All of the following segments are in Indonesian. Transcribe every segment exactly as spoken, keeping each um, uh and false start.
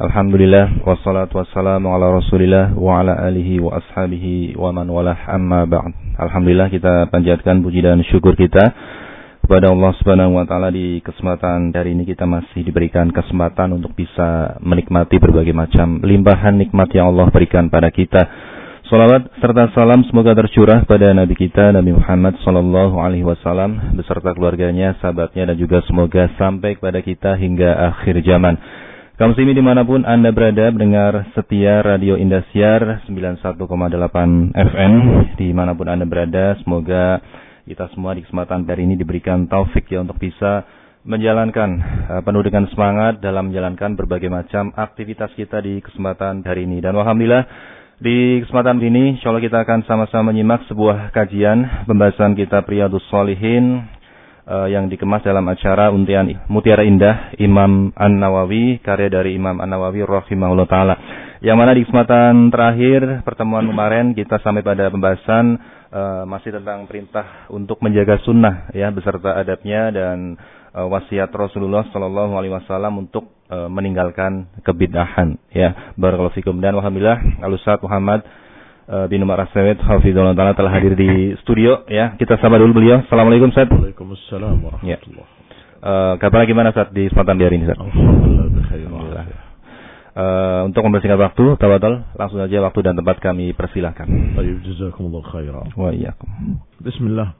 Alhamdulillah, wassalatu wassalamu ala rasulillah wa ala alihi wa ashabihi wa man walah amma ba'd. Alhamdulillah, kita panjatkan puji dan syukur kita kepada Allah Subhanahu wa taala. Di kesempatan hari ini kita masih diberikan kesempatan untuk bisa menikmati berbagai macam limpahan nikmat yang Allah berikan pada kita. Salawat serta salam semoga tercurah pada Nabi kita Nabi Muhammad sallallahu alaihi wasallam beserta keluarganya, sahabatnya, dan juga semoga sampai kepada kita hingga akhir zaman. Kaum muslimin dimanapun Anda berada, mendengar setia Radio Indosiar sembilan puluh satu koma delapan F M, dimanapun Anda berada, semoga kita semua di kesempatan hari ini diberikan taufik ya untuk bisa menjalankan uh, penuh dengan semangat dalam menjalankan berbagai macam aktivitas kita di kesempatan hari ini. Dan alhamdulillah, di kesempatan ini insya Allah kita akan sama-sama menyimak sebuah kajian pembahasan kitab Riyadhus Shalihin Uh, yang dikemas dalam acara untian Mutiara Indah Imam An-Nawawi, karya dari Imam An-Nawawi rahimahullah ta'ala. Yang mana di kesempatan terakhir pertemuan kemarin kita sampai pada pembahasan uh, masih tentang perintah untuk menjaga sunnah ya, beserta adabnya dan uh, wasiat Rasulullah sallallahu alaihi wasallam untuk uh, meninggalkan kebid'ahan ya. Barakallahu fikum. Dan alhamdulillah Al-Ustaz Muhammad bin Umar As-Sawid hafizahullah ta'ala telah hadir di studio ya. Kita sapa dulu beliau. Assalamualaikum Ustaz. Waalaikumsalam warahmatullahi wabarakatuh. Ya. Uh, kabarnya gimana Ustaz di kesempatan hari ini Ustaz? Alhamdulillah bikhair. Uh, untuk mempersingkat waktu, tafadhol, langsung saja waktu dan tempat kami persilahkan. Baik, jazakumullah khairan. Wa iyyakum. Bismillah.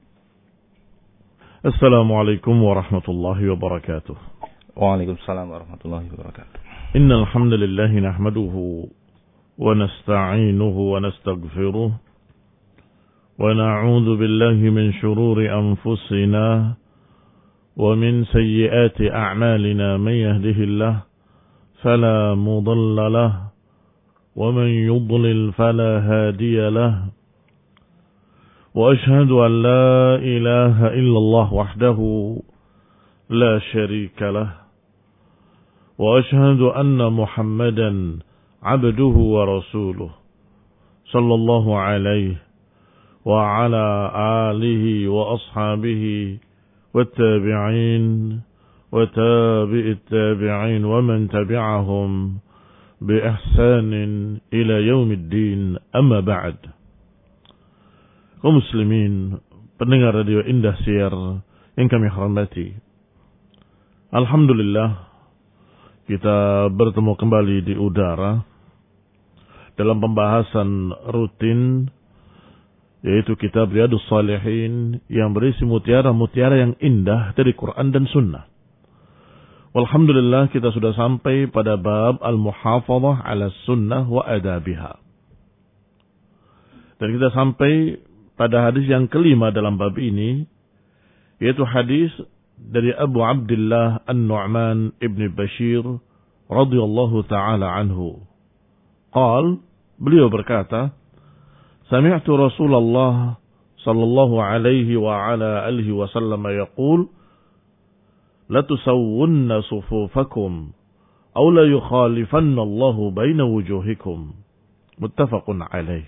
Assalamualaikum warahmatullahi wabarakatuh. Waalaikumsalam warahmatullahi wabarakatuh. Innal hamdalillah nahmaduhu ونستعينه ونستغفره ونعوذ بالله من شرور أنفسنا ومن سيئات أعمالنا. من يهده الله فلا مضل له ومن يضلل فلا هادي له وأشهد أن لا إله إلا الله وحده لا شريك له وأشهد أن محمدا عبده ورسوله صلى الله عليه وعلى آله وأصحابه والتابعين وتابع التابعين ومن تبعهم بإحسان إلى يوم الدين. أما بعد. Kaum muslimin pendengar Radio Indosiar yang kami hormati, alhamdulillah kita bertemu kembali di udara dalam pembahasan rutin, yaitu kitab Riyadhus Shalihin yang berisi mutiara-mutiara yang indah dari Quran dan Sunnah. Alhamdulillah, kita sudah sampai pada bab al-muhafadhah ala sunnah wa adabiha. Dan kita sampai pada hadis yang kelima dalam bab ini, yaitu hadis dari Abu Abdullah An-Nu'man ibn Bashir radhiyallahu ta'ala anhu. Qal, beliau berkata, sami'tu Rasulullah sallallahu alaihi wa ala alihi wa sallam yaqul, la tusawwunna sufufakum aw la yukhalifanna Allahu baina wujuhikum. Muttafaqun alaih.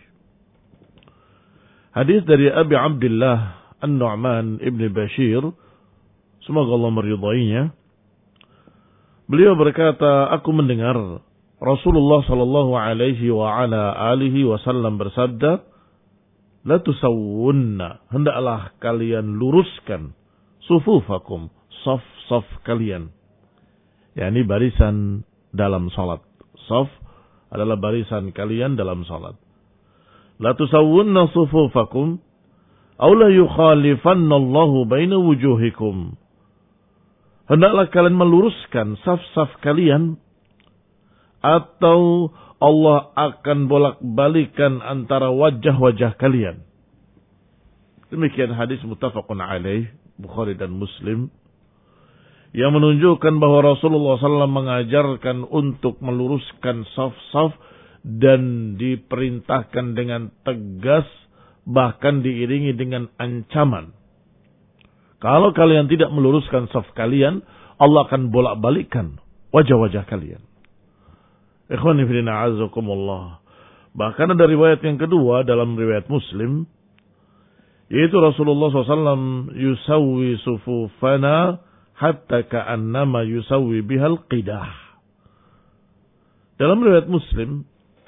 Hadis dari Abi Abdullah An-Nu'man ibn Bashir, semoga Allah meridainya. Beliau berkata, aku mendengar Rasulullah sallallahu alaihi wa ala alihi wasallam bersabda, la tusawwunna, hendaklah kalian luruskan sufufakum, saf-saf kalian, yakni barisan dalam salat. Saf adalah barisan kalian dalam salat. La tusawwunna sufufakum aw la yukhalifanna Allahu baina wujuhikum. Hendaklah kalian meluruskan saf-saf kalian, atau Allah akan bolak-balikan antara wajah-wajah kalian. Demikian hadis muttafaqun alaih, Bukhari dan Muslim, yang menunjukkan bahwa Rasulullah sallallahu alaihi wasallam mengajarkan untuk meluruskan saf-saf dan diperintahkan dengan tegas, bahkan diiringi dengan ancaman. Kalau kalian tidak meluruskan saf kalian, Allah akan bolak-balikan wajah-wajah kalian. Ikhwani fillah a'azzakumullah. Bahkan ada riwayat yang kedua dalam riwayat Muslim, yaitu Rasulullah sallallahu alaihi wasallam yusawwi sufufana hatta ka'annama yusawwi bihal qidah. Dalam riwayat Muslim,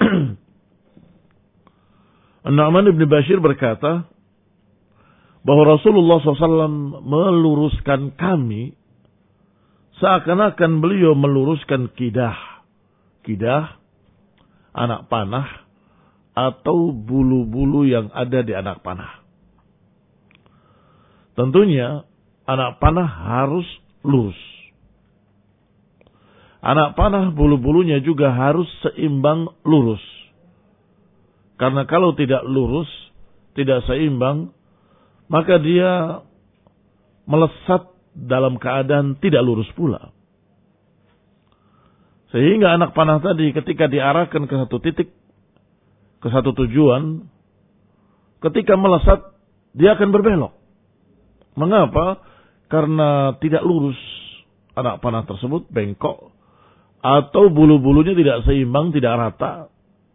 An-Nu'man bin Bashir berkata bahwa Rasulullah shallallahu alaihi wasallam meluruskan kami seakan-akan beliau meluruskan kidah. Kidah, anak panah, atau bulu-bulu yang ada di anak panah. Tentunya anak panah harus lurus. Anak panah bulu-bulunya juga harus seimbang lurus. Karena kalau tidak lurus, tidak seimbang, maka dia melesat dalam keadaan tidak lurus pula. Sehingga anak panah tadi ketika diarahkan ke satu titik, ke satu tujuan, ketika melesat, dia akan berbelok. Mengapa? Karena tidak lurus anak panah tersebut, bengkok, atau bulu-bulunya tidak seimbang, tidak rata.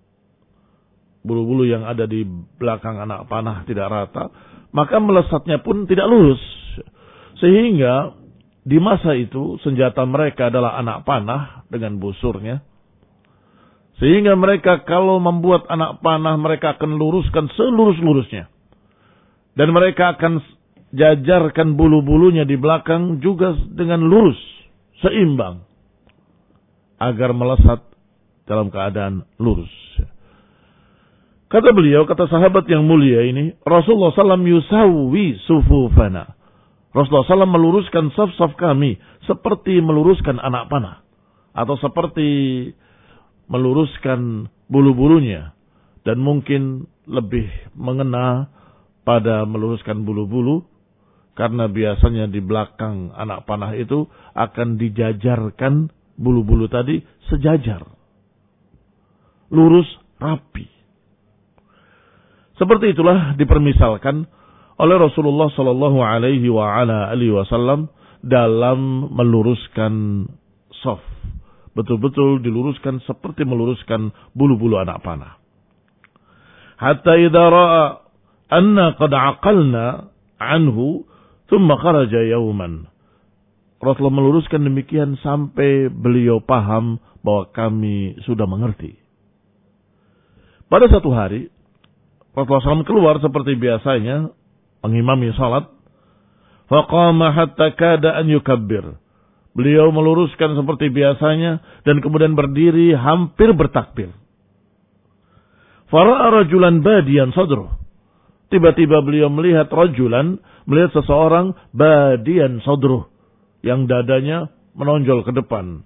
Bulu-bulu yang ada di belakang anak panah tidak rata, maka melesatnya pun tidak lurus. Sehingga di masa itu senjata mereka adalah anak panah dengan busurnya. Sehingga mereka kalau membuat anak panah, mereka akan luruskan selurus-lurusnya. Dan mereka akan jajarkan bulu-bulunya di belakang juga dengan lurus, seimbang. Agar melesat dalam keadaan lurus. Kata beliau, kata sahabat yang mulia ini, Rasulullah shallallahu alaihi wasallam yusawi sufufana. Rasulullah shallallahu alaihi wasallam meluruskan saf-saf kami seperti meluruskan anak panah. Atau seperti meluruskan bulu-bulunya. Dan mungkin lebih mengena pada meluruskan bulu-bulu. Karena biasanya di belakang anak panah itu akan dijajarkan bulu-bulu tadi sejajar. Lurus, rapi. Seperti itulah dipermisalkan oleh Rasulullah sallallahu alaihi wa ala alihi wasallam dalam meluruskan shaf. Betul-betul diluruskan seperti meluruskan bulu-bulu anak panah. Hatta idza ra'a anna qad aqalna anhu thumma kharaja yawman. Rasulullah meluruskan demikian sampai beliau paham bahwa kami sudah mengerti. Pada satu hari, Rasulullah shallallahu alaihi wasallam keluar seperti biasanya, mengimami salat. Faqama hatta kada an yukabbir. Beliau meluruskan seperti biasanya, dan kemudian berdiri hampir bertakbir. Fara'a rajulan badiyan sadruh. Tiba-tiba beliau melihat rajulan, melihat seseorang badiyan sadruh. Yang dadanya menonjol ke depan.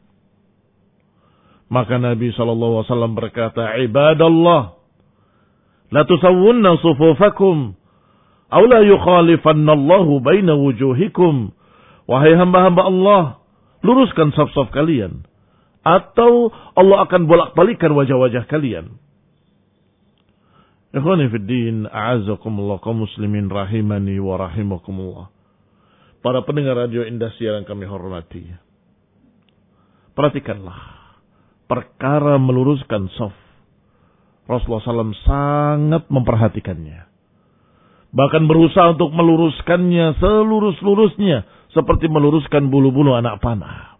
Maka Nabi shallallahu alaihi wasallam berkata, Ibadallah, la tusawwunna sufufakum, aw la yukhalifannallahu baina wujuhikum. Wahai hamba-hamba Allah, luruskan saf-saf kalian, atau Allah akan bolak-balikan wajah-wajah kalian. Ikhwani fid din, a'azzakumullah kaum muslimin rahimani wa rahimakumullah. Para pendengar radio Indahsia yang kami hormati. Perhatikanlah. Perkara meluruskan shaf. Rasulullah shallallahu alaihi wasallam sangat memperhatikannya. Bahkan berusaha untuk meluruskannya selurus-lurusnya. Seperti meluruskan bulu-bulu anak panah.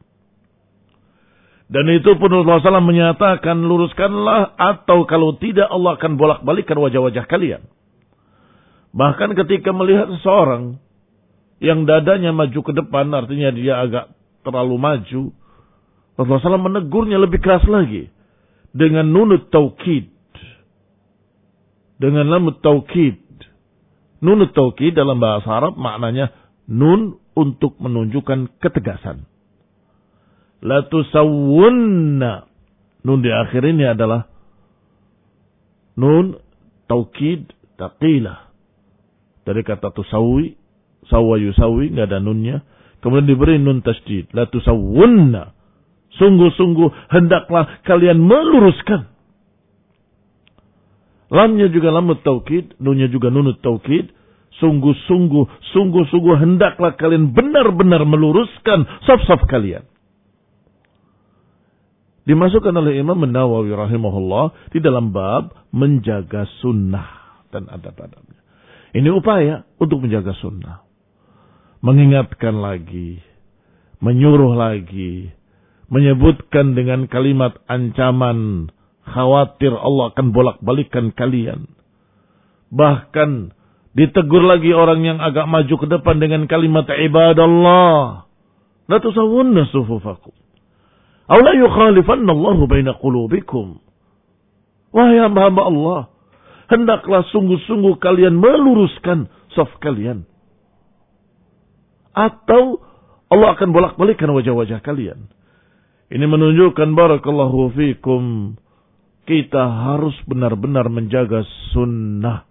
Dan itu pun Rasulullah shallallahu alaihi wasallam menyatakan, luruskanlah, atau kalau tidak Allah akan bolak-balikan wajah-wajah kalian. Bahkan ketika melihat seseorang yang dadanya maju ke depan, artinya dia agak terlalu maju, Rasulullah shallallahu alaihi wasallam menegurnya lebih keras lagi. Dengan nunut taukid. Dengan lam taukid. Nunut taukid dalam bahasa Arab maknanya nun untuk menunjukkan ketegasan. La tusawwunna. Nun di akhir ini adalah nun taukid taqilah. Dari kata tusawi, sawa yusawi, nggak ada nunnya. Kemudian diberi nun tasydid. La tusawwunna. Sungguh-sungguh hendaklah kalian meluruskan. Lamnya juga lamut taukid, nunnya juga nunut taukid. Sungguh-sungguh, sungguh-sungguh hendaklah kalian benar-benar meluruskan saf-saf kalian. Dimasukkan oleh Imam Nawawi rahimahullah di dalam bab menjaga sunnah dan adab-adabnya. Ini upaya untuk menjaga sunnah. Mengingatkan lagi, menyuruh lagi, menyebutkan dengan kalimat ancaman, khawatir Allah akan bolak-balikan kalian. Bahkan ditegur lagi orang yang agak maju ke depan dengan kalimat ibadallah, la tusawwunna sufufakum aw la yukhalifanna Allahu baina qulubikum. Wahai hamba-hamba Allah, hendaklah sungguh-sungguh kalian meluruskan saf kalian, atau Allah akan bolak-balikan wajah-wajah kalian. Ini menunjukkan barakallahu fikum, kita harus benar-benar menjaga sunnah.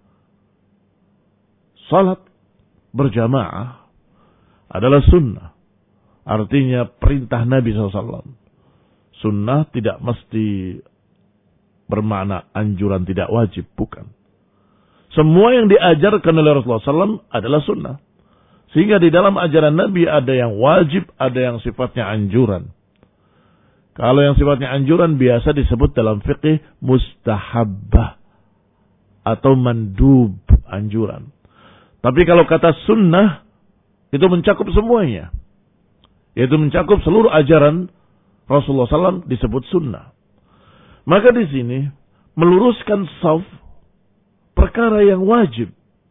Salat berjamaah adalah sunnah. Artinya perintah Nabi shallallahu alaihi wasallam. Sunnah tidak mesti bermakna anjuran, tidak wajib, bukan. Semua yang diajarkan oleh Rasulullah shallallahu alaihi wasallam adalah sunnah. Sehingga di dalam ajaran Nabi ada yang wajib, ada yang sifatnya anjuran. Kalau yang sifatnya anjuran biasa disebut dalam fikih mustahabbah atau mandub, anjuran. Tapi kalau kata sunnah itu mencakup semuanya. Yaitu mencakup seluruh ajaran Rasulullah shallallahu alaihi wasallam disebut sunnah. Maka di sini meluruskan shaf perkara yang wajib.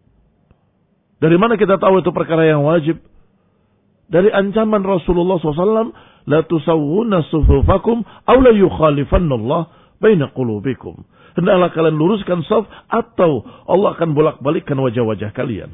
Dari mana kita tahu itu perkara yang wajib? Dari ancaman Rasulullah shallallahu alaihi wasallam, la tusawwunna sufufakum aw la yukhalifanna Allah baina qulubikum. Hendaklah kalian luruskan shaf atau Allah akan bolak-balikkan wajah-wajah kalian.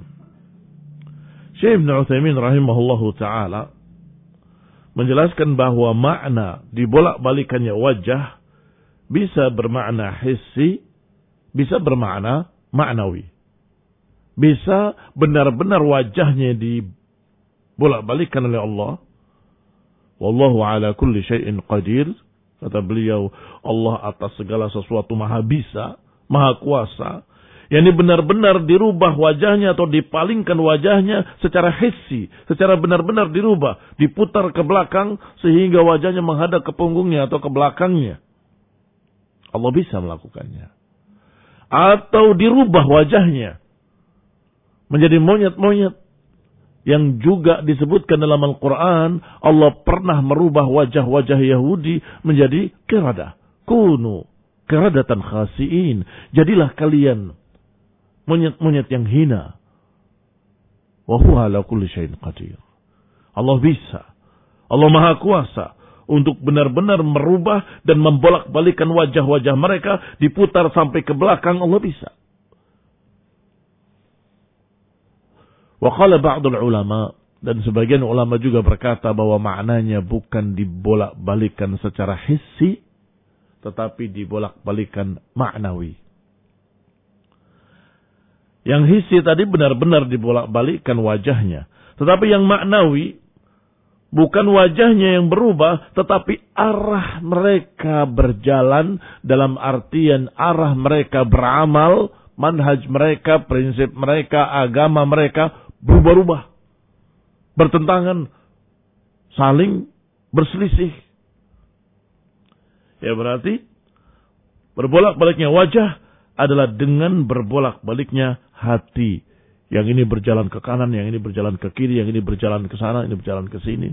Syekh Ibn Utsaimin rahimahullahu taala menjelaskan bahwa makna dibolak-balikannya wajah bisa bermakna hissi, bisa bermakna maknawi. Bisa benar-benar wajahnya dibolak-balikkan oleh Allah. Wallahu ala kulli syai'in qadir. Kata beliau, Allah atas segala sesuatu maha bisa, maha kuasa. Yang ini benar-benar dirubah wajahnya atau dipalingkan wajahnya secara hissi, secara benar-benar dirubah, diputar ke belakang sehingga wajahnya menghadap ke punggungnya atau ke belakangnya. Allah bisa melakukannya. Atau dirubah wajahnya menjadi monyet-monyet, yang juga disebutkan dalam Al-Quran, Allah pernah merubah wajah-wajah Yahudi menjadi qiradah. Kunu qiradatan khasi'in. Jadilah kalian monyet-monyet yang hina. Wa huwa ala kulli syai'in qadir. Allah bisa. Allah Maha Kuasa untuk benar-benar merubah dan membolak-balikan wajah-wajah mereka, diputar sampai ke belakang. Allah bisa. Wa qala ba'dul ulama, dan sebagian ulama juga berkata bahwa maknanya bukan dibolak-balikan secara hissi, tetapi dibolak-balikan maknawi. Yang hissi tadi benar-benar dibolak-balikan wajahnya, tetapi yang maknawi bukan wajahnya yang berubah, tetapi arah mereka berjalan, dalam artian arah mereka beramal, manhaj mereka, prinsip mereka, agama mereka berubah-ubah, bertentangan, saling berselisih. Ya berarti berbolak-baliknya wajah adalah dengan berbolak-baliknya hati. Yang ini berjalan ke kanan, yang ini berjalan ke kiri, yang ini berjalan ke sana, ini berjalan ke sini.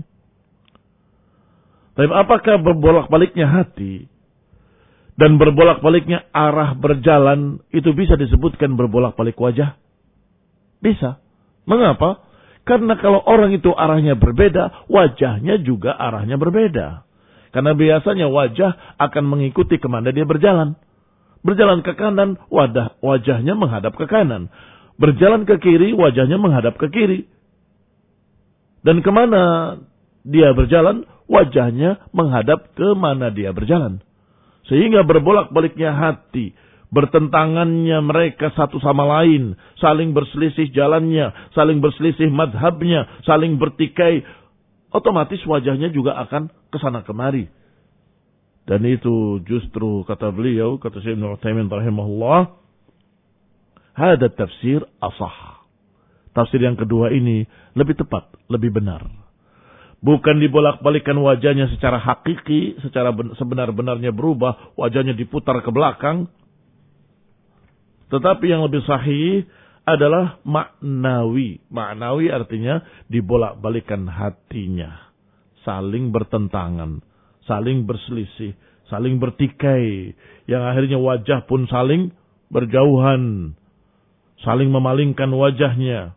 Tapi apakah berbolak-baliknya hati dan berbolak-baliknya arah berjalan itu bisa disebutkan berbolak-balik wajah? Bisa. Mengapa? Karena kalau orang itu arahnya berbeda, wajahnya juga arahnya berbeda. Karena biasanya wajah akan mengikuti kemana dia berjalan. Berjalan ke kanan, wadah, wajahnya menghadap ke kanan. Berjalan ke kiri, wajahnya menghadap ke kiri. Dan kemana dia berjalan, wajahnya menghadap ke mana dia berjalan. Sehingga berbolak-baliknya hati, bertentangannya mereka satu sama lain, saling berselisih jalannya, saling berselisih madhabnya, saling bertikai, otomatis wajahnya juga akan kesana kemari. Dan itu justru kata beliau, kata Syekh Ibnu Utsaimin rahimahullah, hada tafsir asah. Tafsir yang kedua ini lebih tepat, lebih benar. Bukan dibolak-balikan wajahnya secara hakiki, secara sebenar-benarnya berubah, wajahnya diputar ke belakang. Tetapi yang lebih sahih adalah maknawi. Maknawi artinya dibolak-balikan hatinya. Saling bertentangan. saling berselisih, saling bertikai, yang akhirnya wajah pun saling berjauhan, saling memalingkan wajahnya.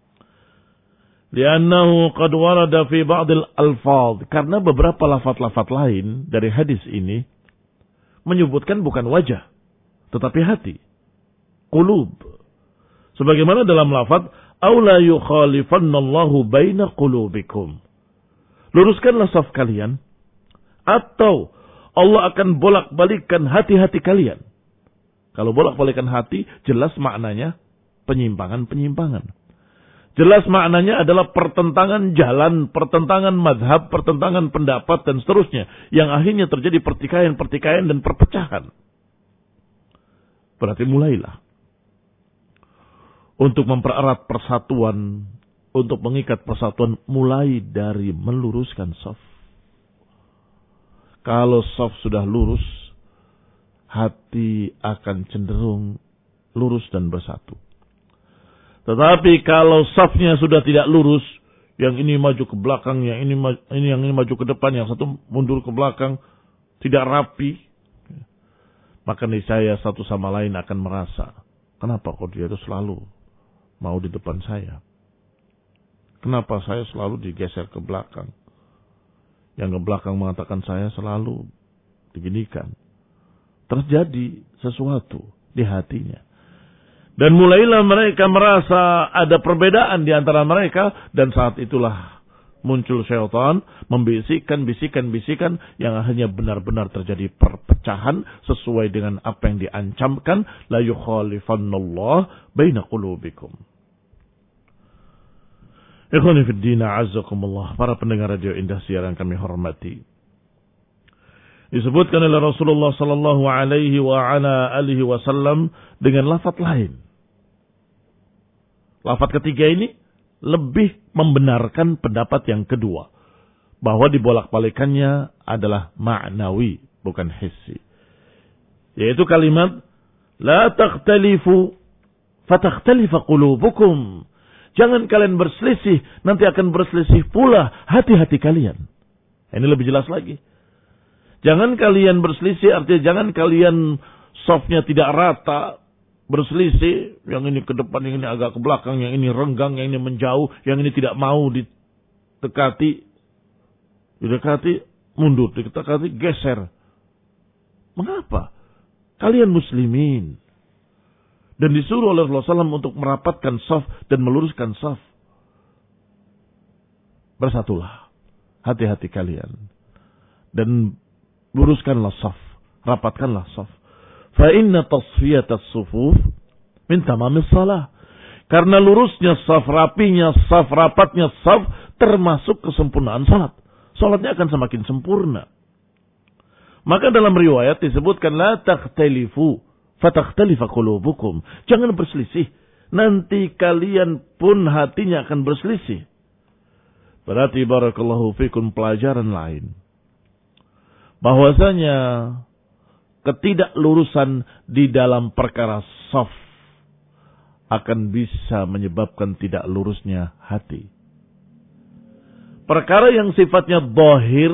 Li'annahu qad warada fi ba'dil alfaz, karena beberapa lafaz-lafaz lain dari hadis ini menyebutkan bukan wajah, tetapi hati, qulub. Sebagaimana dalam lafaz, "Aw la yukhalifannallahu baina qulubikum." Luruskanlah saf kalian, atau Allah akan bolak-balikkan hati-hati kalian. Kalau bolak-balikkan hati, jelas maknanya penyimpangan-penyimpangan. Jelas maknanya adalah pertentangan jalan, pertentangan madhab, pertentangan pendapat, dan seterusnya. Yang akhirnya terjadi pertikaian-pertikaian dan perpecahan. Berarti mulailah untuk mempererat persatuan, untuk mengikat persatuan, mulai dari meluruskan saf. Kalau saf sudah lurus, hati akan cenderung lurus dan bersatu. Tetapi kalau safnya sudah tidak lurus, yang ini maju ke belakang, yang ini ini yang ini maju ke depan, yang satu mundur ke belakang, tidak rapi, maka niscaya satu sama lain akan merasa, kenapa kok dia itu selalu mau di depan saya? Kenapa saya selalu digeser ke belakang? Yang ke belakang mengatakan saya selalu diginikan. Terjadi sesuatu di hatinya. Dan mulailah mereka merasa ada perbedaan di antara mereka. Dan saat itulah muncul syaitan membisikkan, bisikan, bisikan yang akhirnya benar-benar terjadi perpecahan sesuai dengan apa yang diancamkan. La yukhalifannallah baina qulubikum. Ikhwani fid din, a'azzakumullah, para pendengar radio Indah siaran kami hormati. Disebutkan oleh Rasulullah sallallahu alaihi wa ala alihi wasallam dengan lafaz lain. Lafaz ketiga ini lebih membenarkan pendapat yang kedua, bahwa dibolak-balikannya adalah ma'nawi, bukan hissi. Yaitu kalimat la taqtalifu fatakhtalifa qulubukum. Jangan kalian berselisih, nanti akan berselisih pula hati-hati kalian. Ini lebih jelas lagi. Jangan kalian berselisih, artinya jangan kalian softnya tidak rata, berselisih. Yang ini ke depan, yang ini agak ke belakang, yang ini renggang, yang ini menjauh, yang ini tidak mau didekati. Didekati, mundur, didekati, geser. Mengapa? Kalian muslimin. Dan disuruh oleh Rasulullah shallallahu alaihi wasallam untuk merapatkan saf dan meluruskan saf. Bersatulah. Hati-hati kalian. Dan luruskanlah saf. Rapatkanlah saf. Fa inna tasfiyatas sufuf min tamamis salah. Karena lurusnya saf, rapinya saf, rapatnya saf termasuk kesempurnaan salat. Salatnya akan semakin sempurna. Maka dalam riwayat disebutkan la takhtalifu fatakhtalifa qulubukum. Jangan berselisih. Nanti kalian pun hatinya akan berselisih. Berarti barakallahu fikum pelajaran lain. Bahwasanya ketidaklurusan di dalam perkara saf akan bisa menyebabkan tidak lurusnya hati. Perkara yang sifatnya zahir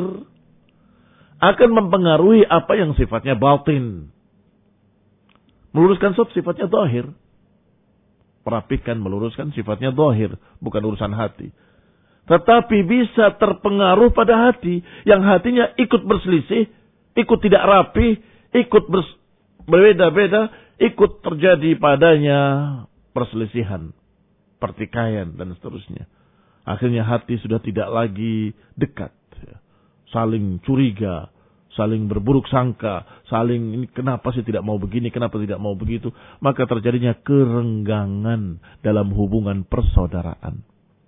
akan mempengaruhi apa yang sifatnya batin. Meluruskan saf sifatnya zahir. Perapikan, meluruskan sifatnya zahir, bukan urusan hati. Tetapi bisa terpengaruh pada hati, yang hatinya ikut berselisih, ikut tidak rapi, ikut berbeda-beda, ikut terjadi padanya perselisihan, pertikaian, dan seterusnya. Akhirnya hati sudah tidak lagi dekat, saling curiga, saling berburuk sangka, saling ini kenapa sih tidak mau begini, kenapa tidak mau begitu. Maka terjadinya kerenggangan dalam hubungan persaudaraan.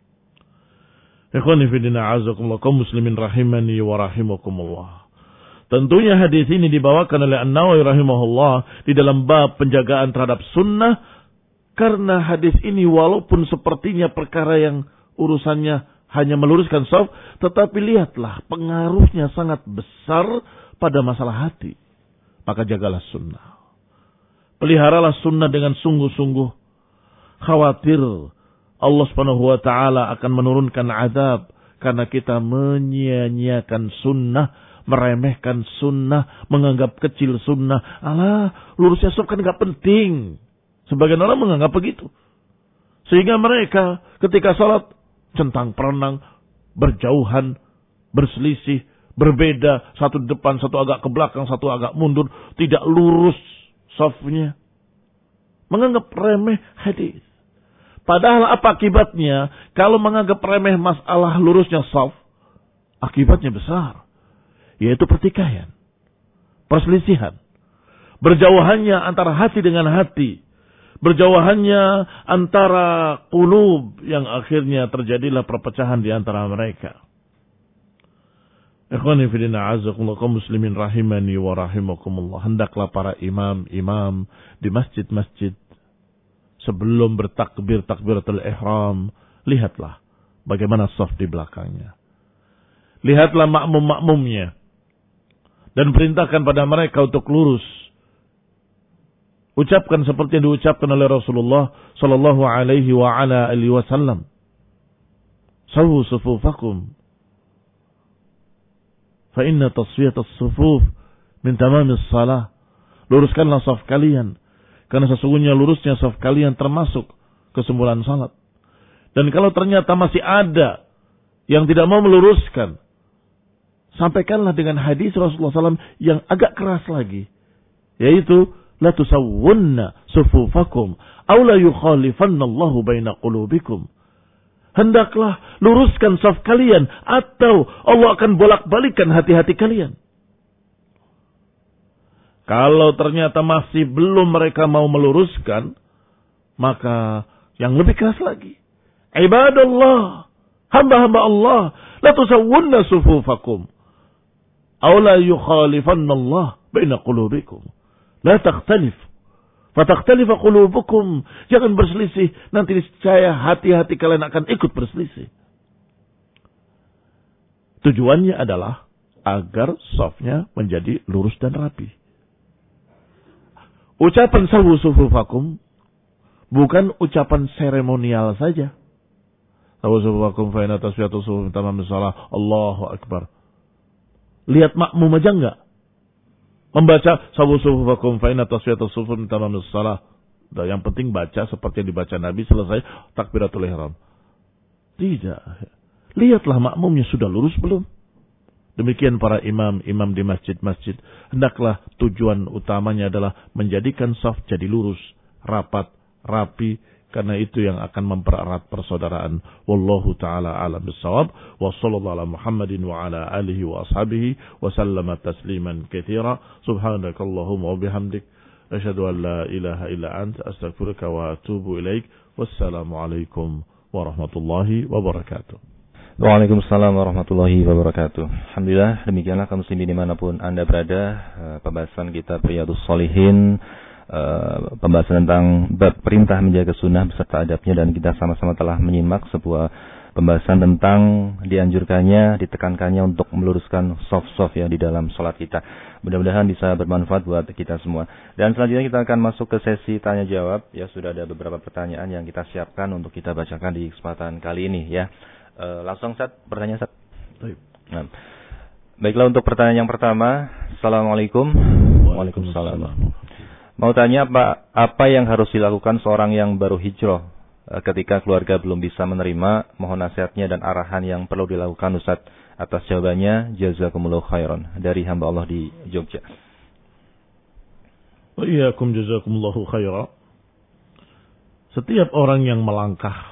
Ikhwani fillah a'azakumullah, kaum muslimin rahimani wa rahimakumullah. Tentunya hadis ini dibawakan oleh An-Nawawi rahimahullah di dalam bab penjagaan terhadap sunnah, karena hadis ini walaupun sepertinya perkara yang urusannya hanya meluruskan shaf, tetapi lihatlah pengaruhnya sangat besar pada masalah hati. Maka jagalah sunnah. Peliharalah sunnah dengan sungguh-sungguh. Khawatir Allah subhanahu wa ta'ala akan menurunkan azab karena kita menyia-nyiakan sunnah, meremehkan sunnah, menganggap kecil sunnah. Alah, lurusnya saf kan gak penting. Sebagian orang menganggap begitu. Sehingga mereka ketika salat centang perenang, berjauhan, berselisih, berbeda, satu depan, satu agak ke belakang, satu agak mundur, tidak lurus safnya. Menganggap remeh hadis. Padahal apa akibatnya? Kalau menganggap remeh masalah lurusnya saf, akibatnya besar. Yaitu pertikaian, perselisihan. Berjauhannya antara hati dengan hati. Berjauhannya antara qulub yang akhirnya terjadilah perpecahan di antara mereka. Ikhwani fillah a'azzakumullah kaum muslimin rahimani wa rahimakumullah. Hendaklah para imam-imam di masjid-masjid sebelum bertakbir takbiratul ihram, lihatlah bagaimana saf di belakangnya. Lihatlah makmum-makmumnya dan perintahkan pada mereka untuk lurus. Ucapkan seperti yang diucapkan oleh Rasulullah sallallahu alaihi wa ala alihi wasallam. Sawu sufufakum fa inna tasfiyatas sufuf min tamamis shalah. Luruskanlah saf kalian, karena sesungguhnya lurusnya saf kalian termasuk kesempurnaan salat. Dan kalau ternyata masih ada yang tidak mau meluruskan, sampaikanlah dengan hadis Rasulullah sallallahu alaihi wasallam yang agak keras lagi. Yaitu, la tusawwunna sufufakum, aw la yukhalifanna Allahu baina qulubikum. Hendaklah luruskan saf kalian, atau Allah akan bolak-balikan hati-hati kalian. Kalau ternyata masih belum mereka mau meluruskan, maka yang lebih keras lagi. Ibadallah, hamba-hamba Allah, la tusawwunna sufufakum, aw la yukhalifanna Allah baina qulubikum. La takhtalif, fatahtalifa qulubukum. Jangan berselisih, nanti niscaya hati-hati kalian akan ikut berselisih. Tujuannya adalah agar safnya menjadi lurus dan rapi. Ucapan sawu sufufakum bukan ucapan seremonial saja. Sawu sufufakum fa inna tasfiyatus sufuf min tamamis shalah. Allahu akbar. Lihat makmum aja enggak? Membaca sawu sufufakum fa inna tasfiyatus sufuf min tamamis shalah. Yang penting baca seperti yang dibaca Nabi selesai takbiratul ihram. Tidak. Lihatlah makmumnya sudah lurus belum? Demikian para imam-imam di masjid-masjid. Hendaklah tujuan utamanya adalah menjadikan saf jadi lurus, rapat, rapi. Karena itu yang akan mempererat persaudaraan. Wallahu ta'ala alam bisawab. Wa sallallahu ala Muhammadin wa ala alihi wa ashabihi. Wa sallama tasliman kathira. Subhanakallahumma wa bihamdik. Asyhadu an la ilaha illa anta astaghfiruka wa atubu ilaik. Wassalamualaikum warahmatullahi wabarakatuh. Waalaikumsalam warahmatullahi wabarakatuh. Alhamdulillah, demikianlah kaum muslimin dimanapun Anda berada, pembahasan kita Riyadhus Shalihin, pembahasan tentang bab perintah menjaga sunnah beserta adabnya, dan kita sama-sama telah menyimak sebuah pembahasan tentang dianjurkannya, ditekankannya untuk meluruskan soft-soft ya di dalam sholat kita. Mudah-mudahan bisa bermanfaat buat kita semua. Dan selanjutnya kita akan masuk ke sesi tanya jawab. Ya, sudah ada beberapa pertanyaan yang kita siapkan untuk kita bacakan di kesempatan kali ini ya. Uh, langsung Ustaz, bertanya Ustaz. Nah, baiklah, untuk pertanyaan yang pertama. Assalamualaikum. Waalaikumsalam. Mau tanya apa apa yang harus dilakukan seorang yang baru hijrah uh, ketika keluarga belum bisa menerima? Mohon nasihatnya dan arahan yang perlu dilakukan Ustaz. Atas jawabannya, jazakumullahu khairan, dari hamba Allah di Jogja. Wa iyyakum jazakumullahu khairan. Setiap orang yang melangkah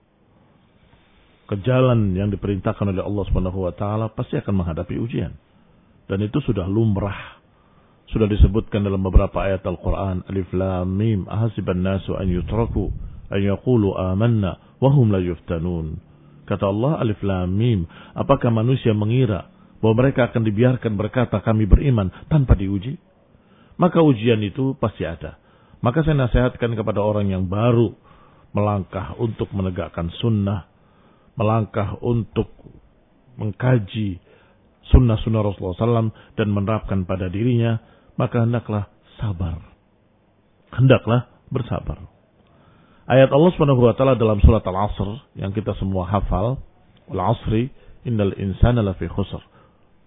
ke jalan yang diperintahkan oleh Allah Subhanahu wa taala pasti akan menghadapi ujian. Dan itu sudah lumrah. Sudah disebutkan dalam beberapa ayat Al-Qur'an. Alif Lam Mim, ahasiban nasu an yutraku an yaqulu amanna wa hum la yuftanun. Kata Allah, Alif Lam Mim, apakah manusia mengira bahwa mereka akan dibiarkan berkata kami beriman tanpa diuji? Maka ujian itu pasti ada. Maka saya nasihatkan kepada orang yang baru melangkah untuk menegakkan sunnah, melangkah untuk mengkaji sunnah-sunnah Rasulullah sallallahu alaihi wasallam dan menerapkan pada dirinya, maka hendaklah sabar. Hendaklah bersabar. Ayat Allah Subhanahu wa taala dalam surat Al-Asr yang kita semua hafal, Al-Asri innal insana lafi khusr.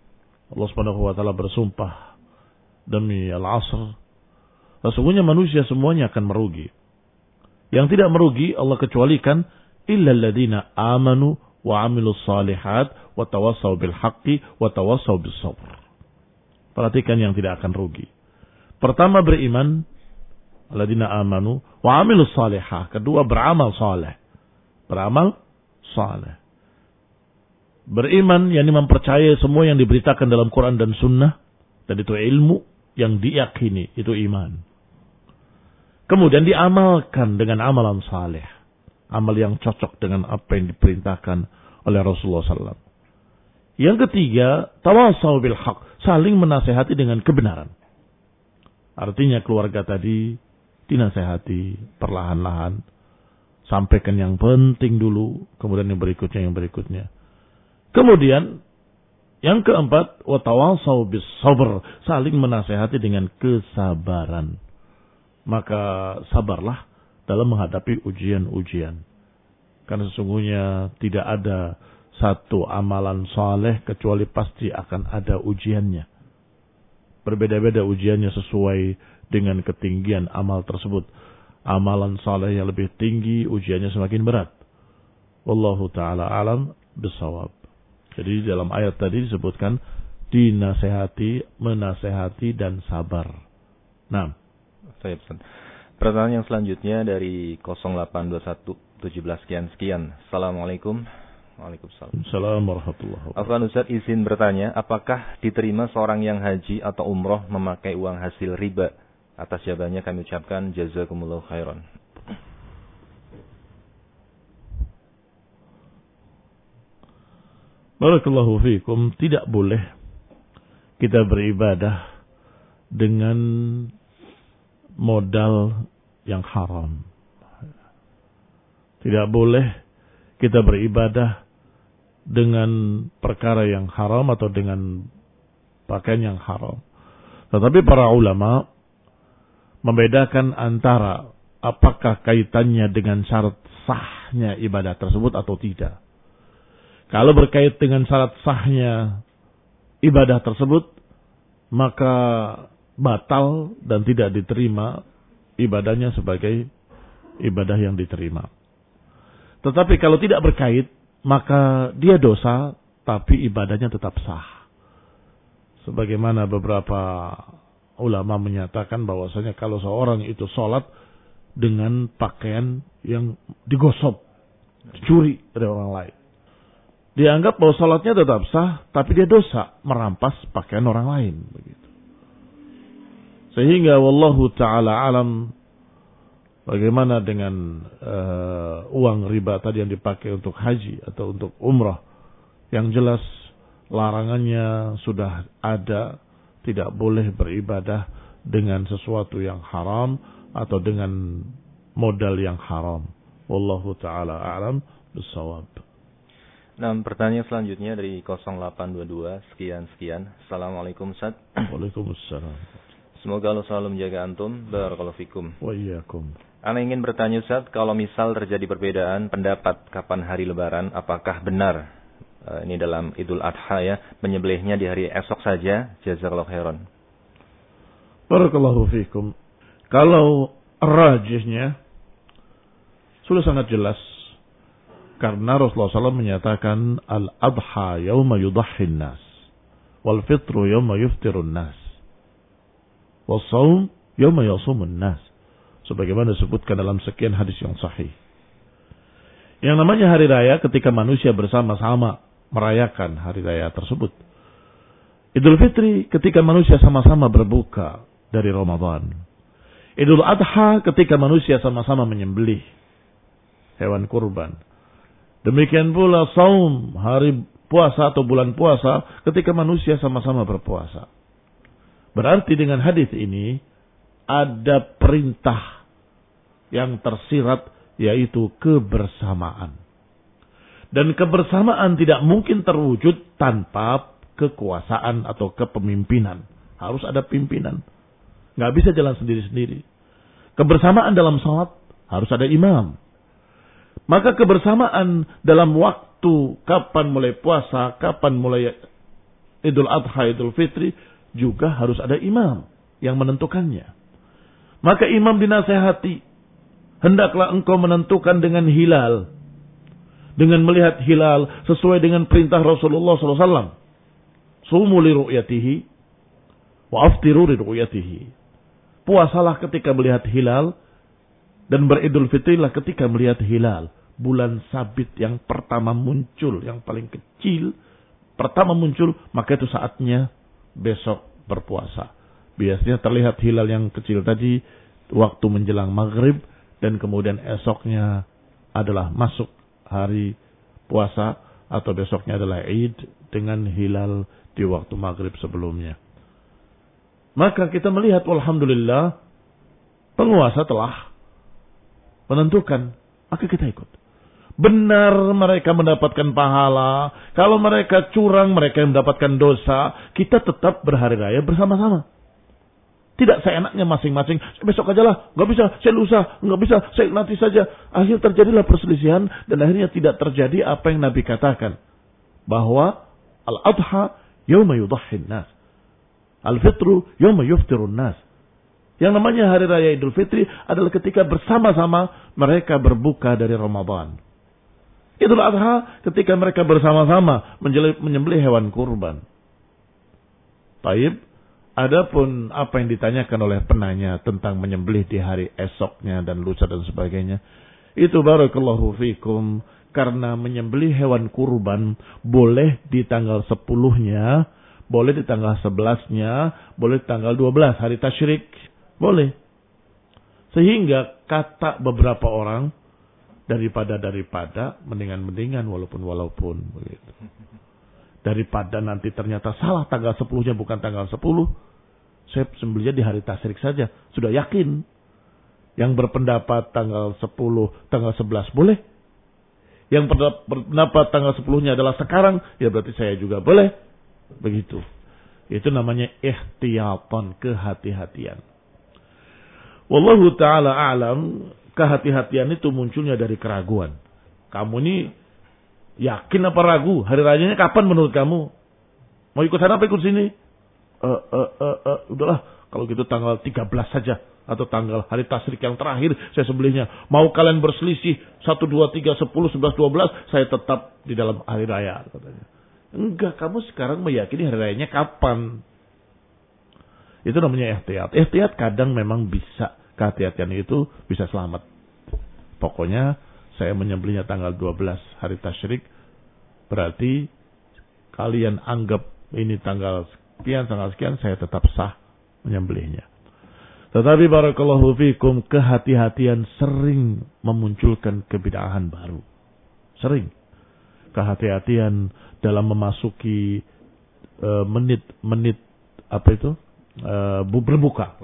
Allah Subhanahu wa taala bersumpah demi al-'asr, sesungguhnya manusia semuanya akan merugi. Yang tidak merugi Allah kecualikan illal ladzina amanu wa 'amilus shalihat wa tawassaw bil haqqi wa tawassaw bis sabr. Perhatikan yang tidak akan rugi. Pertama beriman, alladzina amanu wa 'amilus shalihat. Kedua beramal saleh. Beramal saleh. Beriman yakni mempercayai semua yang diberitakan dalam Quran dan Sunnah, dan itu ilmu yang diyakini, itu iman. Kemudian diamalkan dengan amalan saleh, amal yang cocok dengan apa yang diperintahkan oleh Rasulullah sallallahu alaihi wasallam. Yang ketiga, tawasaw bil haq, saling menasehati dengan kebenaran. Artinya keluarga tadi dinasehati perlahan-lahan, sampaikan yang penting dulu, kemudian yang berikutnya yang berikutnya. Kemudian yang keempat, wa tawasaw bis sabr, saling menasehati dengan kesabaran. Maka sabarlah dalam menghadapi ujian-ujian. Karena sesungguhnya tidak ada satu amalan saleh kecuali pasti akan ada ujiannya. Berbeda-beda ujiannya sesuai dengan ketinggian amal tersebut. Amalan saleh yang lebih tinggi, ujiannya semakin berat. Wallahu ta'ala alam bisawab. Jadi dalam ayat tadi disebutkan dinasehati, menasehati, dan sabar. Nah, saya pesan. Pertanyaan yang selanjutnya dari nol delapan dua satu tujuh belas sekian sekian. Assalamualaikum. Waalaikumsalam. Assalamualaikum warahmatullahi wabarakatuh. Afwan Ustaz, izin bertanya, apakah diterima seorang yang haji atau umroh memakai uang hasil riba? Atas jawabannya kami ucapkan jazakumullahu khairan. Barakallahu fiikum. Tidak boleh kita beribadah dengan modal yang haram. Tidak boleh kita beribadah dengan perkara yang haram atau dengan pakaian yang haram. Tetapi para ulama membedakan antara apakah kaitannya dengan syarat sahnya ibadah tersebut atau tidak. Kalau berkait dengan syarat sahnya ibadah tersebut, maka batal dan tidak diterima ibadahnya sebagai ibadah yang diterima. Tetapi kalau tidak berkait, maka dia dosa, tapi ibadahnya tetap sah. Sebagaimana beberapa ulama menyatakan bahwasanya kalau seorang itu sholat dengan pakaian yang digosok, dicuri dari orang lain, dianggap bahwa sholatnya tetap sah, tapi dia dosa merampas pakaian orang lain. Begitu. Sehingga wallahu ta'ala alam, bagaimana dengan uh, uang riba tadi yang dipakai untuk haji atau untuk umrah. Yang jelas larangannya sudah ada, tidak boleh beribadah dengan sesuatu yang haram atau dengan modal yang haram. Wallahu ta'ala alam bissawab. Nah, pertanyaan selanjutnya dari nol delapan dua dua sekian sekian. Assalamualaikum Ustaz. Waalaikumsalam. Semoga Allah selalu menjaga antum. Barakallahu fikum. Wa iyyakum. Ana ingin bertanya Ustaz, kalau misal terjadi perbedaan pendapat kapan hari lebaran, apakah benar uh, ini dalam Idul Adha ya, menyembelihnya di hari esok saja? Jazakallahu khairan. Barakallahu fikum. Kalau rajihnya sudah sangat jelas, karena Rasulullah shallallahu alaihi wasallam menyatakan al-adha yawma yudahhin nas, wal fitru yawma yuftirun nas, was saum yawma yasumun nas. Sebagaimana disebutkan dalam sekian hadis yang sahih. Yang namanya hari raya ketika manusia bersama-sama merayakan hari raya tersebut. Idul Fitri ketika manusia sama-sama berbuka dari Ramadan. Idul Adha ketika manusia sama-sama menyembelih hewan kurban. Demikian pula saum, hari puasa atau bulan puasa ketika manusia sama-sama berpuasa. Berarti dengan hadis ini ada perintah yang tersirat, yaitu kebersamaan. Dan kebersamaan tidak mungkin terwujud tanpa kekuasaan atau kepemimpinan. Harus ada pimpinan. Nggak bisa jalan sendiri-sendiri. Kebersamaan dalam salat harus ada imam. Maka kebersamaan dalam waktu kapan mulai puasa, kapan mulai Idul Adha, Idul Fitri juga harus ada imam yang menentukannya. Maka imam dinasehati, hendaklah engkau menentukan dengan hilal. Dengan melihat hilal sesuai dengan perintah Rasulullah sallallahu alaihi wasallam. Sumu li ru'yatihi wa aftiru li ru'yatihi. Puasalah ketika melihat hilal dan beridul fitrilah ketika melihat hilal. Bulan sabit yang pertama muncul, yang paling kecil, pertama muncul, maka itu saatnya besok berpuasa. Biasanya terlihat hilal yang kecil tadi waktu menjelang maghrib dan kemudian esoknya adalah masuk hari puasa atau besoknya adalah Id dengan hilal di waktu maghrib sebelumnya. Maka kita melihat alhamdulillah penguasa telah menentukan, maka kita ikut. Benar mereka mendapatkan pahala. Kalau mereka curang, mereka yang mendapatkan dosa. Kita tetap berhari raya bersama-sama. Tidak seenaknya masing-masing. Besok aja lah, nggak bisa, saya lusa, nggak bisa, saya nanti saja. Akhir terjadilah perselisihan dan akhirnya tidak terjadi apa yang Nabi katakan, bahwa al-adha yauma yudahhin nas, al-fitru yauma yuftirun nas. Yang namanya hari raya Idul Fitri adalah ketika bersama-sama mereka berbuka dari Ramadan. Idul Adha ketika mereka bersama-sama menyembelih hewan kurban. Taib. Adapun apa yang ditanyakan oleh penanya tentang menyembelih di hari esoknya dan lusa dan sebagainya, itu barakallahu fikum, karena menyembelih hewan kurban boleh di tanggal sepuluhnya, boleh di tanggal sebelasnya, boleh di tanggal dua belas hari tasyrik, boleh. Sehingga kata beberapa orang, daripada daripada mendingan mendingan walaupun walaupun begitu. Daripada nanti ternyata salah tanggal sepuluhnya bukan tanggal sepuluh, saya sembelihnya di hari tasyrik saja. Sudah yakin. Yang berpendapat tanggal sepuluh, tanggal sebelas boleh. Yang berpendapat tanggal sepuluhnya adalah sekarang, ya berarti saya juga boleh. Begitu. Itu namanya ihtiyatan, kehati-hatian. Wallahu ta'ala a'lam, kehati-hatian itu munculnya dari keraguan. Kamu ini yakin apa ragu? Hari rayanya kapan menurut kamu? Mau ikut sana apa ikut sini? Uh, uh, uh, uh, udahlah, kalau gitu tanggal tiga belas saja. Atau tanggal hari tasyrik yang terakhir saya sembelihnya. Mau kalian berselisih satu, dua, tiga, sepuluh, sebelas, dua belas, saya tetap di dalam hari raya. Katanya. Enggak, kamu sekarang meyakini hari rayanya kapan? Itu namanya ihtiyat. Ihtiyat kadang memang bisa, kehati-hatian itu bisa selamat. Pokoknya saya menyembelihnya tanggal dua belas hari tasyrik, berarti kalian anggap ini tanggal sekian, tanggal sekian, saya tetap sah menyembelihnya. Tetapi barakallahu fikum, kehati-hatian sering memunculkan kebid'ahan baru. Sering. Kehati-hatian dalam memasuki uh, menit-menit apa itu? Uh, berbuka.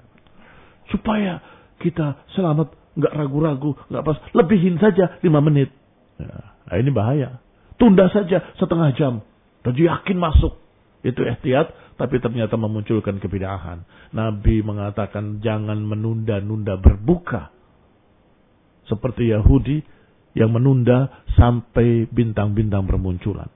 Supaya kita selamat, nggak ragu-ragu, nggak pas, lebihin saja lima menit. Nah, ini bahaya. Tunda saja setengah jam. Dan yakin masuk. Itu ihtiyat, tapi ternyata memunculkan kebid'ahan. Nabi mengatakan jangan menunda-nunda berbuka. Seperti Yahudi yang menunda sampai bintang-bintang bermunculan.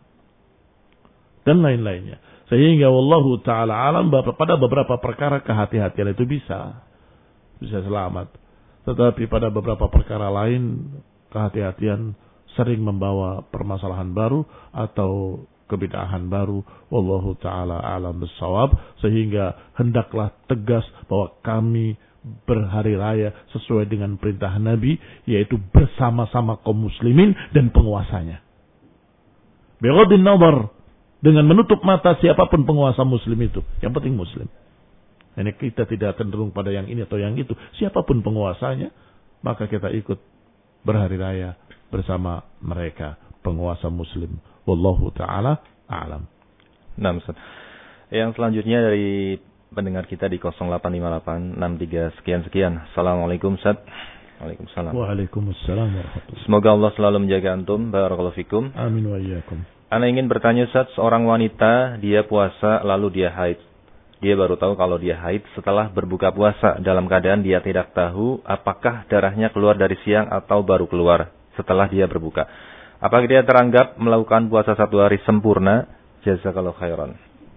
Dan lain-lainnya. Sehingga wallahu ta'ala alam, pada beberapa perkara kehati-hatian itu bisa. Bisa selamat. Tetapi pada beberapa perkara lain, kehati-hatian sering membawa permasalahan baru atau kebid'ahan baru. Wallahu ta'ala alam bissawab. Sehingga hendaklah tegas bahwa kami berhari raya sesuai dengan perintah Nabi, yaitu bersama-sama kaum muslimin dan penguasanya. Bighadin nazar, dengan menutup mata siapapun penguasa muslim itu. Yang penting muslim. Ini kita tidak cenderung pada yang ini atau yang itu. Siapapun penguasanya, maka kita ikut berhari raya bersama mereka, penguasa muslim. Wallahu ta'ala a'lam. Nah, Ustaz. Yang selanjutnya dari pendengar kita di nol delapan lima delapan enam tiga sekian sekian. Assalamualaikum Ustaz. Waalaikumsalam. Waalaikumsalam warahmatullahi. Semoga Allah selalu menjaga antum. Barakallahu fikum. Amin wa iyyakum. Ana ingin bertanya Ustaz, seorang wanita dia puasa lalu dia haid. Dia baru tahu kalau dia haid setelah berbuka puasa, dalam keadaan dia tidak tahu apakah darahnya keluar dari siang atau baru keluar setelah dia berbuka. Apakah dia teranggap melakukan puasa satu hari sempurna? Jazakallahu khairan.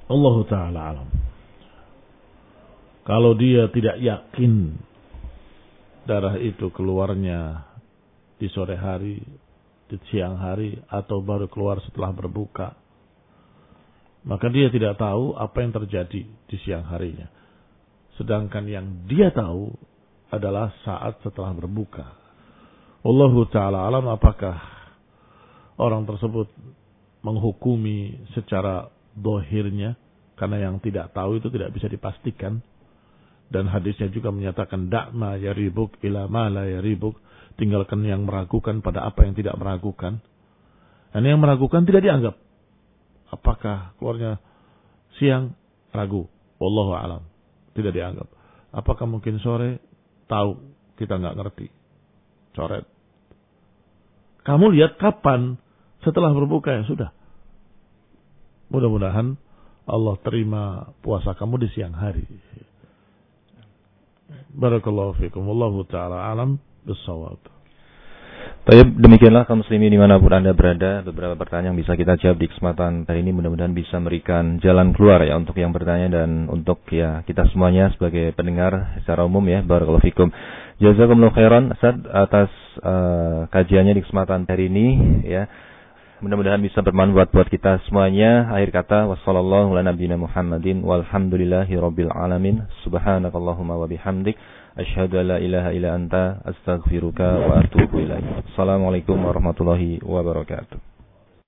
Allah Ta'ala alam. Kalau dia tidak yakin darah itu keluarnya di sore hari, di siang hari, atau baru keluar setelah berbuka, maka dia tidak tahu apa yang terjadi di siang harinya. Sedangkan yang dia tahu adalah saat setelah berbuka. Allah Ta'ala alam, apakah orang tersebut menghukumi secara dohirnya, karena yang tidak tahu itu tidak bisa dipastikan. Dan hadisnya juga menyatakan da'ma yaribuk ila ma la yaribuk, tinggalkan yang meragukan pada apa yang tidak meragukan. Dan yang meragukan tidak dianggap. Apakah keluarnya siang? Ragu. Wallahu a'lam. Tidak dianggap. Apakah mungkin sore? Tahu. Kita nggak ngerti. Coret. Kamu lihat kapan? Setelah berbuka, ya sudah. Mudah-mudahan Allah terima puasa kamu di siang hari. Barakallahu fikum. Wallahu ta'ala alam bissawab. Baik, demikianlah kaum muslimin dimanapun Anda berada, beberapa pertanyaan bisa kita jawab di kesempatan hari ini. Mudah-mudahan bisa memberikan jalan keluar ya untuk yang bertanya dan untuk ya kita semuanya sebagai pendengar secara umum ya. Barakallahu fikum. Jazakumullahu khairan Ustaz atas uh, kajiannya di kesempatan hari ini ya. Mudah-mudahan bisa bermanfaat buat kita semuanya. Akhir kata, wassallallahu ala nabiyina Muhammadin walhamdulillahi rabbil alamin. Subhanakallahumma wa bihamdik, asyhadu an la ilaha illa anta, astaghfiruka wa atubu ilaik. Assalamualaikum warahmatullahi wabarakatuh.